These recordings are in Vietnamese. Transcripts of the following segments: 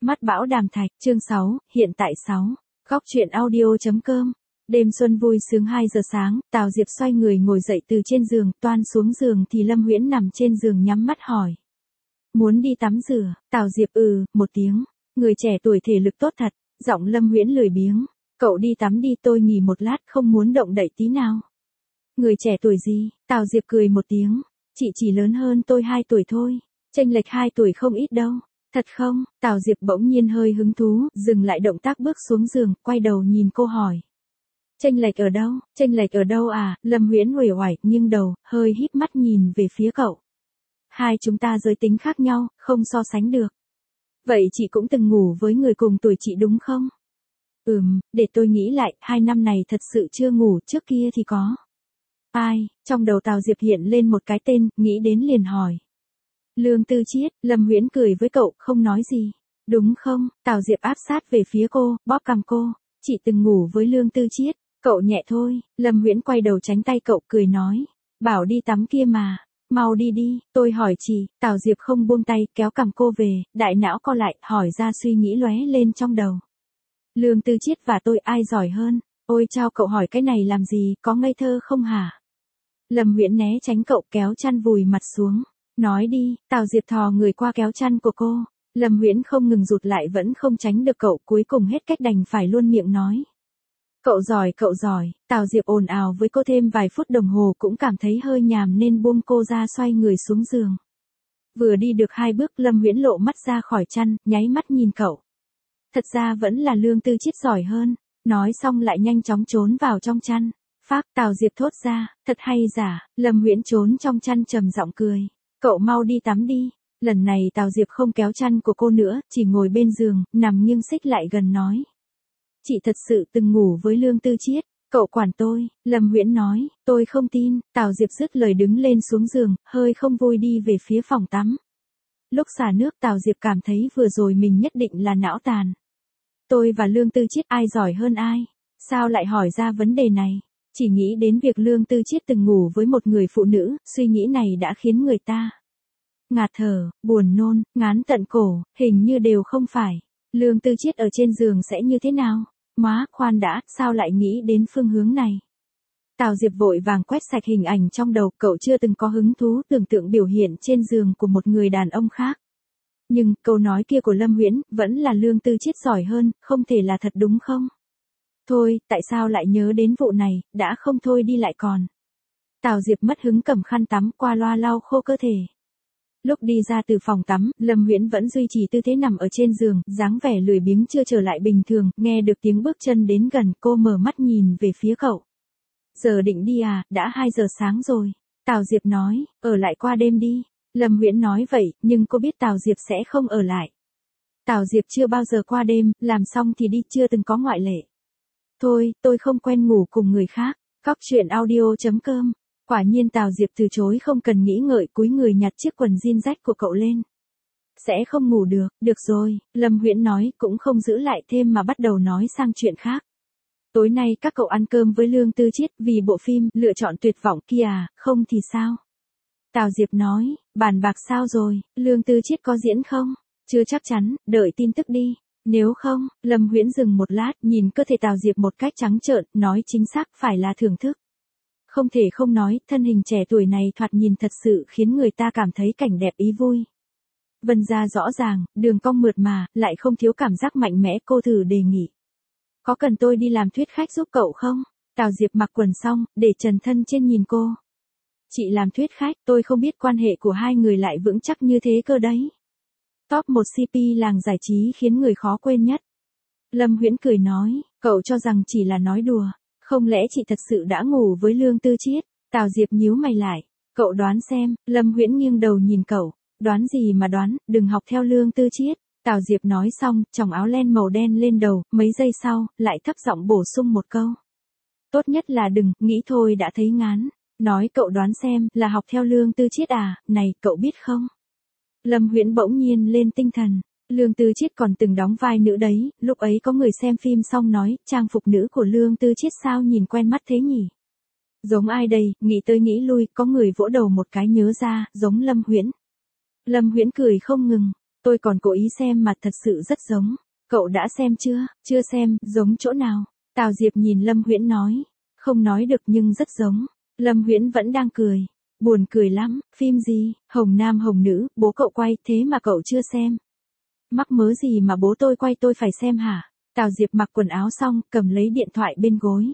Mắt bão đàm thạch, chương 6, hiện tại 6. Góc truyện audio.com. Đêm xuân vui sướng 2 giờ sáng, Tào Diệp xoay người ngồi dậy từ trên giường, toan xuống giường thì Lâm Huyễn nằm trên giường nhắm mắt hỏi. Muốn đi tắm rửa, Tào Diệp một tiếng. Người trẻ tuổi thể lực tốt thật, giọng Lâm Huyễn lười biếng. Cậu đi tắm đi, tôi nghỉ một lát, không muốn động đậy tí nào. Người trẻ tuổi gì? Tào Diệp cười một tiếng. Chị chỉ lớn hơn tôi 2 tuổi thôi, chênh lệch 2 tuổi không ít đâu. Thật không? Tào Diệp bỗng nhiên hơi hứng thú, dừng lại động tác bước xuống giường, quay đầu nhìn cô hỏi. Chênh lệch ở đâu? Chênh lệch ở đâu à? Lâm Huyễn uể oải, nghiêng đầu, hơi híp mắt nhìn về phía cậu. Hai chúng ta giới tính khác nhau, không so sánh được. Vậy chị cũng từng ngủ với người cùng tuổi chị đúng không? Để tôi nghĩ lại, 2 năm này thật sự chưa ngủ, trước kia thì có. Ai? Trong đầu Tào Diệp hiện lên một cái tên, nghĩ đến liền hỏi. Lương Tư Chiết. Lâm Huyễn cười với cậu, không nói gì. Đúng không? Tào Diệp áp sát về phía cô, bóp cằm cô. Chị từng ngủ với Lương Tư Chiết. Cậu nhẹ thôi. Lâm Huyễn quay đầu tránh tay cậu, cười nói. Bảo đi tắm kia mà. Mau đi đi, tôi hỏi chị. Tào Diệp không buông tay, kéo cằm cô về, đại não co lại, hỏi ra suy nghĩ lóe lên trong đầu. Lương Tư Chiết và tôi ai giỏi hơn? Ôi chao, cậu hỏi cái này làm gì, có ngây thơ không hả? Lâm Huyễn né tránh cậu, kéo chăn vùi mặt xuống. Nói đi. Tào Diệp thò người qua kéo chăn của cô. Lâm Huyễn không ngừng rụt lại, vẫn không tránh được cậu, cuối cùng hết cách đành phải luôn miệng nói. Cậu giỏi, cậu giỏi. Tào Diệp ồn ào với cô thêm vài phút đồng hồ cũng cảm thấy hơi nhàm nên buông cô ra, xoay người xuống giường. Vừa đi được 2 bước, Lâm Huyễn lộ mắt ra khỏi chăn, nháy mắt nhìn cậu. Thật ra vẫn là Lương Tư Chiết giỏi hơn. Nói xong lại nhanh chóng trốn vào trong chăn. Phác. Tào Diệp thốt ra, thật hay giả. Lâm Huyễn trốn trong chăn trầm giọng cười. Cậu mau đi tắm đi. Lần này Tào Diệp không kéo chăn của cô nữa, chỉ ngồi bên giường, nằm nghiêng xích lại gần nói. Chị thật sự từng ngủ với Lương Tư Chiết. Cậu quản tôi. Lâm Huyễn nói, tôi không tin. Tào Diệp dứt lời đứng lên xuống giường, hơi không vui đi về phía phòng tắm. Lúc xả nước Tào Diệp cảm thấy vừa rồi mình nhất định là não tàn. Tôi và Lương Tư Chiết ai giỏi hơn ai? Sao lại hỏi ra vấn đề này? Chỉ nghĩ đến việc Lương Tư Chiết từng ngủ với một người phụ nữ, suy nghĩ này đã khiến người ta ngạt thở, buồn nôn, ngán tận cổ, hình như đều không phải. Lương Tư Chiết ở trên giường sẽ như thế nào? Má, khoan đã, sao lại nghĩ đến phương hướng này? Tào Diệp vội vàng quét sạch hình ảnh trong đầu, cậu chưa từng có hứng thú tưởng tượng biểu hiện trên giường của một người đàn ông khác. Nhưng, câu nói kia của Lâm Huyễn, vẫn là Lương Tư Chiết giỏi hơn, không thể là thật đúng không? Thôi, tại sao lại nhớ đến vụ này, đã không thôi đi lại còn. Tào Diệp mất hứng cầm khăn tắm qua loa lau khô cơ thể. Lúc đi ra từ phòng tắm, Lâm Huyễn vẫn duy trì tư thế nằm ở trên giường, dáng vẻ lười biếng chưa trở lại bình thường, nghe được tiếng bước chân đến gần, cô mở mắt nhìn về phía cậu. Giờ định đi à, đã 2 giờ sáng rồi. Tào Diệp nói, ở lại qua đêm đi. Lâm Huyễn nói vậy, nhưng cô biết Tào Diệp sẽ không ở lại. Tào Diệp chưa bao giờ qua đêm, làm xong thì đi, chưa từng có ngoại lệ. Thôi, tôi không quen ngủ cùng người khác. Góc truyện audio.com. Quả nhiên Tào Diệp từ chối không cần nghĩ ngợi, cúi người nhặt chiếc quần jean rách của cậu lên. Sẽ không ngủ được. Được rồi, Lâm Huyễn nói, cũng không giữ lại thêm mà bắt đầu nói sang chuyện khác. Tối nay các cậu ăn cơm với Lương Tư Chiết, vì bộ phim Lựa chọn tuyệt vọng kia à, không thì sao? Tào Diệp nói, bàn bạc sao rồi, Lương Tư Chiết có diễn không? Chưa chắc chắn, đợi tin tức đi. Nếu không, Lâm Huyễn dừng một lát, nhìn cơ thể Tào Diệp một cách trắng trợn, nói chính xác phải là thưởng thức. Không thể không nói, thân hình trẻ tuổi này thoạt nhìn thật sự khiến người ta cảm thấy cảnh đẹp ý vui. Vân ra rõ ràng, đường cong mượt mà, lại không thiếu cảm giác mạnh mẽ, cô thử đề nghị. Có cần tôi đi làm thuyết khách giúp cậu không? Tào Diệp mặc quần xong, để trần thân trên nhìn cô. Chị làm thuyết khách, tôi không biết quan hệ của hai người lại vững chắc như thế cơ đấy. Top 1 CP làng giải trí khiến người khó quên nhất. Lâm Huyễn cười nói, cậu cho rằng chỉ là nói đùa. Không lẽ chị thật sự đã ngủ với Lương Tư Chiết? Tào Diệp nhíu mày lại. Cậu đoán xem. Lâm Huyễn nghiêng đầu nhìn cậu. Đoán gì mà đoán, đừng học theo Lương Tư Chiết. Tào Diệp nói xong, chòng áo len màu đen lên đầu, mấy giây sau, lại thấp giọng bổ sung một câu. Tốt nhất là đừng, nghĩ thôi đã thấy ngán. Nói cậu đoán xem, là học theo Lương Tư Chiết à, này, cậu biết không? Lâm Huyễn bỗng nhiên lên tinh thần. Lương Tư Chiết còn từng đóng vai nữ đấy, lúc ấy có người xem phim xong nói, trang phục nữ của Lương Tư Chiết sao nhìn quen mắt thế nhỉ? Giống ai đây, nghĩ tới nghĩ lui, có người vỗ đầu một cái nhớ ra, giống Lâm Huyễn. Lâm Huyễn cười không ngừng. Tôi còn cố ý xem mà thật sự rất giống. Cậu đã xem chưa? Chưa xem, giống chỗ nào? Tào Diệp nhìn Lâm Huyễn nói. Không nói được nhưng rất giống. Lâm Huyễn vẫn đang cười. Buồn cười lắm, phim gì, hồng nam hồng nữ, bố cậu quay thế mà cậu chưa xem. Mắc mớ gì mà bố tôi quay tôi phải xem hả? Tào Diệp mặc quần áo xong, cầm lấy điện thoại bên gối.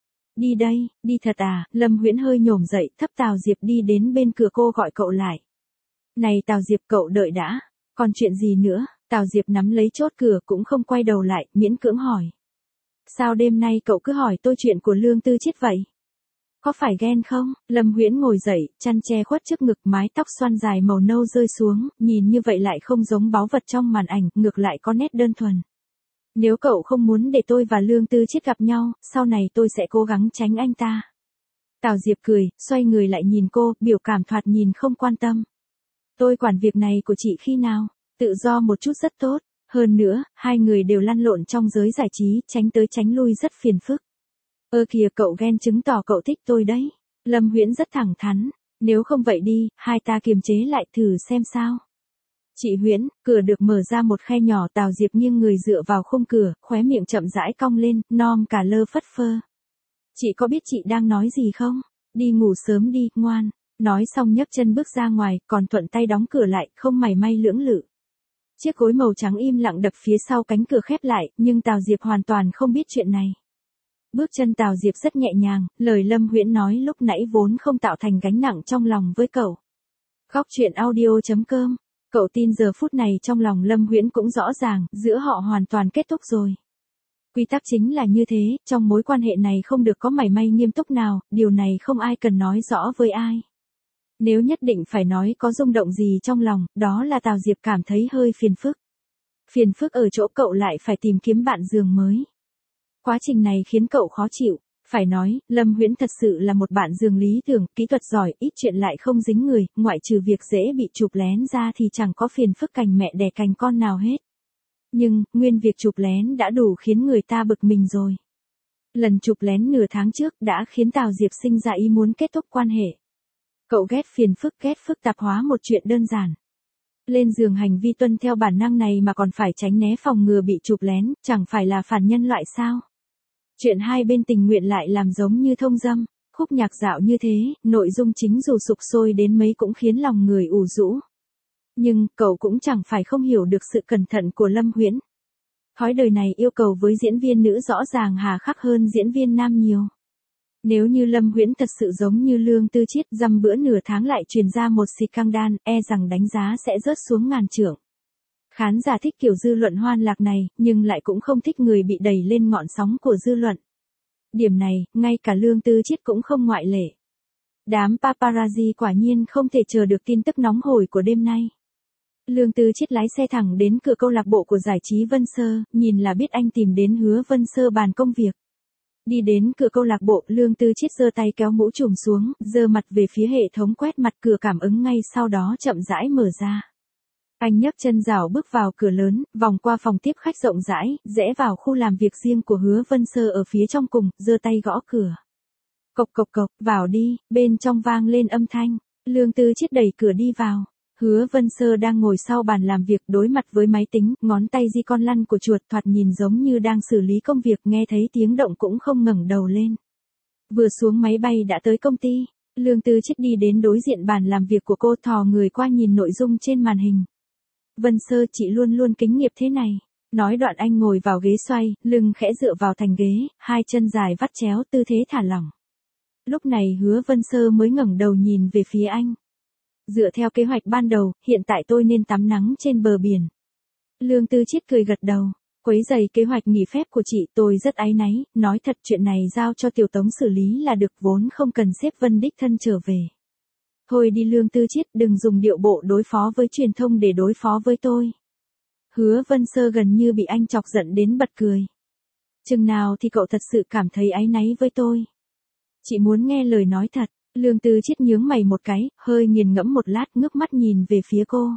Đi đây, đi thật à? Lâm Huyễn hơi nhổm dậy, thấp Tào Diệp đi đến bên cửa cô gọi cậu lại. Này Tào Diệp, cậu đợi đã. Còn chuyện gì nữa? Tào Diệp nắm lấy chốt cửa cũng không quay đầu lại, miễn cưỡng hỏi. Sao đêm nay cậu cứ hỏi tôi chuyện của Lương Tư Chiết vậy? Có phải ghen không? Lâm Huyễn ngồi dậy, chăn che khuất trước ngực, mái tóc xoăn dài màu nâu rơi xuống, nhìn như vậy lại không giống báu vật trong màn ảnh, ngược lại có nét đơn thuần. Nếu cậu không muốn để tôi và Lương Tư Chiết gặp nhau, sau này tôi sẽ cố gắng tránh anh ta. Tào Diệp cười, xoay người lại nhìn cô, biểu cảm thoạt nhìn không quan tâm. Tôi quản việc này của chị khi nào? Tự do một chút rất tốt. Hơn nữa, hai người đều lăn lộn trong giới giải trí, tránh tới tránh lui rất phiền phức. Kìa, cậu ghen chứng tỏ cậu thích tôi đấy. Lâm Huyễn rất thẳng thắn. Nếu không vậy đi, hai ta kiềm chế lại thử xem sao. Chị Huyễn, cửa được mở ra một khe nhỏ. Tào Diệp nghiêng người dựa vào khung cửa, khóe miệng chậm rãi cong lên, non cả lơ phất phơ. Chị có biết chị đang nói gì không? Đi ngủ sớm đi, ngoan. Nói xong nhấc chân bước ra ngoài, còn thuận tay đóng cửa lại, không mảy may lưỡng lự. Chiếc gối màu trắng im lặng đập phía sau cánh cửa khép lại, nhưng Tào Diệp hoàn toàn không biết chuyện này. Bước chân Tào Diệp rất nhẹ nhàng, lời Lâm Huyễn nói lúc nãy vốn không tạo thành gánh nặng trong lòng với cậu. Góc truyện audio.com. Cậu tin giờ phút này trong lòng Lâm Huyễn cũng rõ ràng, giữa họ hoàn toàn kết thúc rồi. Quy tắc chính là như thế, trong mối quan hệ này không được có mảy may nghiêm túc nào, điều này không ai cần nói rõ với ai. Nếu nhất định phải nói có rung động gì trong lòng, đó là Tào Diệp cảm thấy hơi phiền phức. Phiền phức ở chỗ cậu lại phải tìm kiếm bạn giường mới. Quá trình này khiến cậu khó chịu. Phải nói, Lâm Huyễn thật sự là một bạn giường lý tưởng, kỹ thuật giỏi, ít chuyện lại không dính người, ngoại trừ việc dễ bị chụp lén ra thì chẳng có phiền phức cành mẹ đẻ cành con nào hết. Nhưng, nguyên việc chụp lén đã đủ khiến người ta bực mình rồi. Lần chụp lén nửa tháng trước đã khiến Tào Diệp sinh ra ý muốn kết thúc quan hệ. Cậu ghét phiền phức, ghét phức tạp hóa một chuyện đơn giản. Lên giường hành vi tuân theo bản năng này mà còn phải tránh né phòng ngừa bị chụp lén, chẳng phải là phản nhân loại sao? Chuyện hai bên tình nguyện lại làm giống như thông dâm, khúc nhạc dạo như thế, nội dung chính dù sục sôi đến mấy cũng khiến lòng người ủ rũ. Nhưng, cậu cũng chẳng phải không hiểu được sự cẩn thận của Lâm Huyễn. Thói đời này yêu cầu với diễn viên nữ rõ ràng hà khắc hơn diễn viên nam nhiều. Nếu như Lâm Huyễn thật sự giống như Lương Tư Chiết, dăm bữa nửa tháng lại truyền ra một scandal, e rằng đánh giá sẽ rớt xuống ngàn trượng. Khán giả thích kiểu dư luận hoan lạc này, nhưng lại cũng không thích người bị đẩy lên ngọn sóng của dư luận. Điểm này, ngay cả Lương Tư Chiết cũng không ngoại lệ. Đám paparazzi quả nhiên không thể chờ được tin tức nóng hổi của đêm nay. Lương Tư Chiết lái xe thẳng đến cửa câu lạc bộ của giải trí Vân Sơ, nhìn là biết anh tìm đến Hứa Vân Sơ bàn công việc. Đi đến cửa câu lạc bộ, Lương Tư Chiết giơ tay kéo mũ trùm xuống, giơ mặt về phía hệ thống quét mặt, cửa cảm ứng ngay sau đó chậm rãi mở ra. Anh nhấc chân rảo bước vào cửa lớn, vòng qua phòng tiếp khách rộng rãi, rẽ vào khu làm việc riêng của Hứa Vân Sơ ở phía trong cùng, giơ tay gõ cửa. Cộc cộc cộc, vào đi, bên trong vang lên âm thanh. Lương Tư Chiết đẩy cửa đi vào. Hứa Vân Sơ đang ngồi sau bàn làm việc đối mặt với máy tính, ngón tay di con lăn của chuột thoạt nhìn giống như đang xử lý công việc, nghe thấy tiếng động cũng không ngẩng đầu lên. Vừa xuống máy bay đã tới công ty, Lương Tư Chiết đi đến đối diện bàn làm việc của cô, thò người qua nhìn nội dung trên màn hình. Vân Sơ, chị luôn luôn kính nghiệp thế này. Nói đoạn anh ngồi vào ghế xoay, lưng khẽ dựa vào thành ghế, hai chân dài vắt chéo, tư thế thả lỏng. Lúc này Hứa Vân Sơ mới ngẩng đầu nhìn về phía anh. Dựa theo kế hoạch ban đầu, hiện tại tôi nên tắm nắng trên bờ biển. Lương Tư Chiết cười gật đầu. Quấy rầy kế hoạch nghỉ phép của chị, tôi rất áy náy, nói thật chuyện này giao cho Tiểu Tống xử lý là được, vốn không cần sếp Vân đích thân trở về. Thôi đi Lương Tư Chiết, đừng dùng điệu bộ đối phó với truyền thông để đối phó với tôi. Hứa Vân Sơ gần như bị anh chọc giận đến bật cười. Chừng nào thì cậu thật sự cảm thấy áy náy với tôi? Chị muốn nghe lời nói thật. Lương Tư Chiết nhướng mày một cái, hơi nghiền ngẫm một lát, ngước mắt nhìn về phía cô.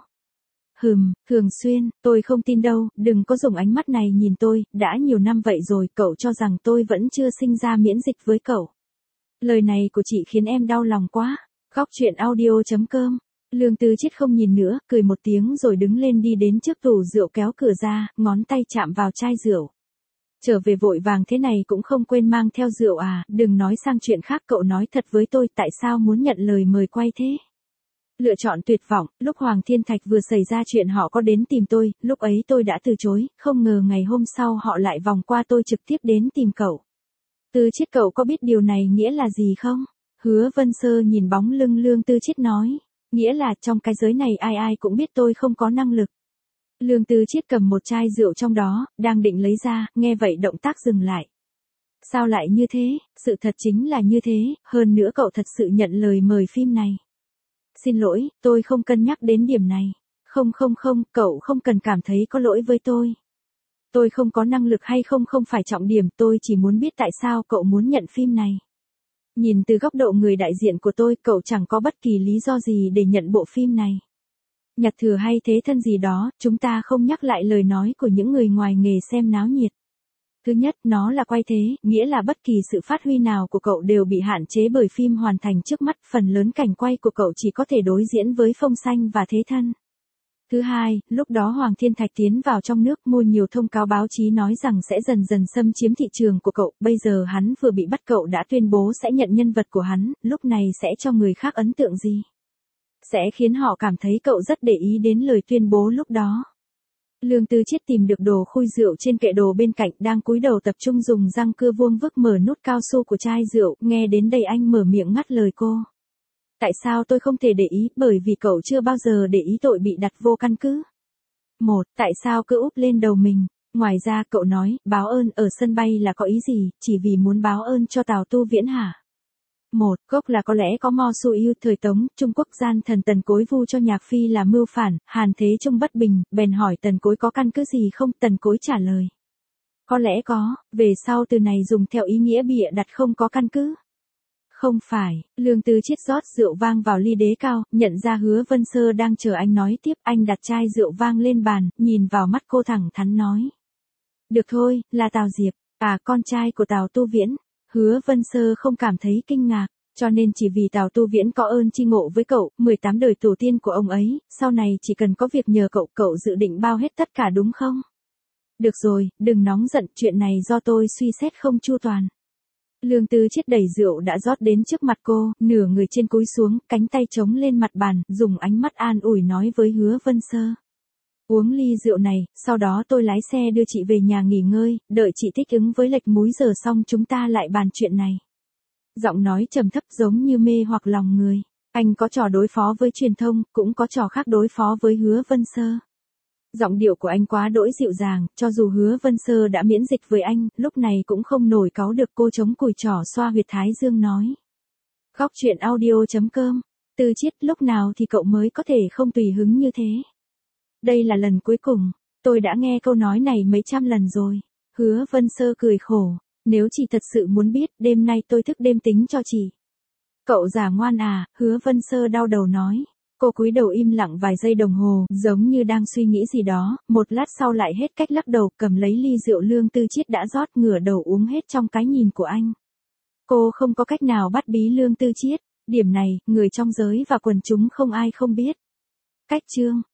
Thường xuyên, tôi không tin đâu, đừng có dùng ánh mắt này nhìn tôi, đã nhiều năm vậy rồi, cậu cho rằng tôi vẫn chưa sinh ra miễn dịch với cậu. Lời này của chị khiến em đau lòng quá. Góc truyện audio.com Lương Tư Chiết không nhìn nữa, cười một tiếng rồi đứng lên đi đến trước tủ rượu kéo cửa ra, ngón tay chạm vào chai rượu. Trở về vội vàng thế này cũng không quên mang theo rượu à, đừng nói sang chuyện khác, cậu nói thật với tôi tại sao muốn nhận lời mời quay thế. Lựa chọn tuyệt vọng, lúc Hoàng Thiên Thạch vừa xảy ra chuyện họ có đến tìm tôi, lúc ấy tôi đã từ chối, không ngờ ngày hôm sau họ lại vòng qua tôi trực tiếp đến tìm cậu. Tư Chiết, cậu có biết điều này nghĩa là gì không? Hứa Vân Sơ nhìn bóng lưng Lương Tư Chiết nói, nghĩa là trong cái giới này ai ai cũng biết tôi không có năng lực. Lương Tư Chiết cầm một chai rượu trong đó, đang định lấy ra, nghe vậy động tác dừng lại. Sao lại như thế, sự thật chính là như thế, hơn nữa cậu thật sự nhận lời mời phim này. Xin lỗi, tôi không cân nhắc đến điểm này. Không, cậu không cần cảm thấy có lỗi với tôi. Tôi không có năng lực hay không phải trọng điểm, tôi chỉ muốn biết tại sao cậu muốn nhận phim này. Nhìn từ góc độ người đại diện của tôi, cậu chẳng có bất kỳ lý do gì để nhận bộ phim này. Nhạc thừa hay thế thân gì đó, chúng ta không nhắc lại lời nói của những người ngoài nghề xem náo nhiệt. Thứ nhất, nó là quay thế, nghĩa là bất kỳ sự phát huy nào của cậu đều bị hạn chế bởi phim hoàn thành trước mắt, phần lớn cảnh quay của cậu chỉ có thể đối diễn với Phong Xanh và Thế Thân. Thứ hai, lúc đó Hoàng Thiên Thạch tiến vào trong nước mua nhiều thông cáo báo chí nói rằng sẽ dần dần xâm chiếm thị trường của cậu, bây giờ hắn vừa bị bắt cậu đã tuyên bố sẽ nhận nhân vật của hắn, lúc này sẽ cho người khác ấn tượng gì? Sẽ khiến họ cảm thấy cậu rất để ý đến lời tuyên bố lúc đó. Lương Tư Chiết tìm được đồ khui rượu trên kệ đồ bên cạnh, đang cúi đầu tập trung dùng răng cưa vuông vức mở nút cao su của chai rượu, nghe đến đây anh mở miệng ngắt lời cô. Tại sao tôi không thể để ý, bởi vì cậu chưa bao giờ để ý tội bị đặt vô căn cứ. Tại sao cứ úp lên đầu mình? Ngoài ra cậu nói, báo ơn ở sân bay là có ý gì, chỉ vì muốn báo ơn cho Tào Tu Viễn hả? Gốc là có lẽ có Mo Su Yu thời Tống, Trung Quốc gian thần Tần Cối vu cho Nhạc Phi là mưu phản, Hàn Thế Trung bất bình, bèn hỏi Tần Cối có căn cứ gì không, Tần Cối trả lời. Có lẽ có, về sau từ này dùng theo ý nghĩa bịa đặt không có căn cứ. Không phải, Lương Tư Chiết rót rượu vang vào ly đế cao, nhận ra Hứa Vân Sơ đang chờ anh nói tiếp, anh đặt chai rượu vang lên bàn, nhìn vào mắt cô thẳng thắn nói. Được thôi, là Tào Diệp, con trai của Tào Tu Viễn. Hứa Vân Sơ không cảm thấy kinh ngạc, cho nên chỉ vì Tào Tu Viễn có ơn chi ngộ với cậu, 18 đời tổ tiên của ông ấy, sau này chỉ cần có việc nhờ cậu dự định bao hết tất cả đúng không? Được rồi, đừng nóng giận, chuyện này do tôi suy xét không chu toàn. Lương Tư Chiết đẩy rượu đã rót đến trước mặt cô, nửa người trên cúi xuống, cánh tay chống lên mặt bàn, dùng ánh mắt an ủi nói với Hứa Vân Sơ. Uống ly rượu này, sau đó tôi lái xe đưa chị về nhà nghỉ ngơi, đợi chị thích ứng với lệch múi giờ xong chúng ta lại bàn chuyện này. Giọng nói trầm thấp giống như mê hoặc lòng người. Anh có trò đối phó với truyền thông, cũng có trò khác đối phó với Hứa Vân Sơ. Giọng điệu của anh quá đỗi dịu dàng, cho dù Hứa Vân Sơ đã miễn dịch với anh, lúc này cũng không nổi cáu được, cô chống cùi trỏ xoa huyệt thái dương nói. Góc truyện audio.com. Tư Chiết, lúc nào thì cậu mới có thể không tùy hứng như thế? Đây là lần cuối cùng, tôi đã nghe câu nói này mấy trăm lần rồi. Hứa Vân Sơ cười khổ, nếu chị thật sự muốn biết, đêm nay tôi thức đêm tính cho chị. Cậu giả ngoan à, Hứa Vân Sơ đau đầu nói. Cô cúi đầu im lặng vài giây đồng hồ, giống như đang suy nghĩ gì đó, một lát sau lại hết cách lắc đầu, cầm lấy ly rượu Lương Tư Chiết đã rót, ngửa đầu uống hết trong cái nhìn của anh. Cô không có cách nào bắt bí Lương Tư Chiết, điểm này, người trong giới và quần chúng không ai không biết. Cách chương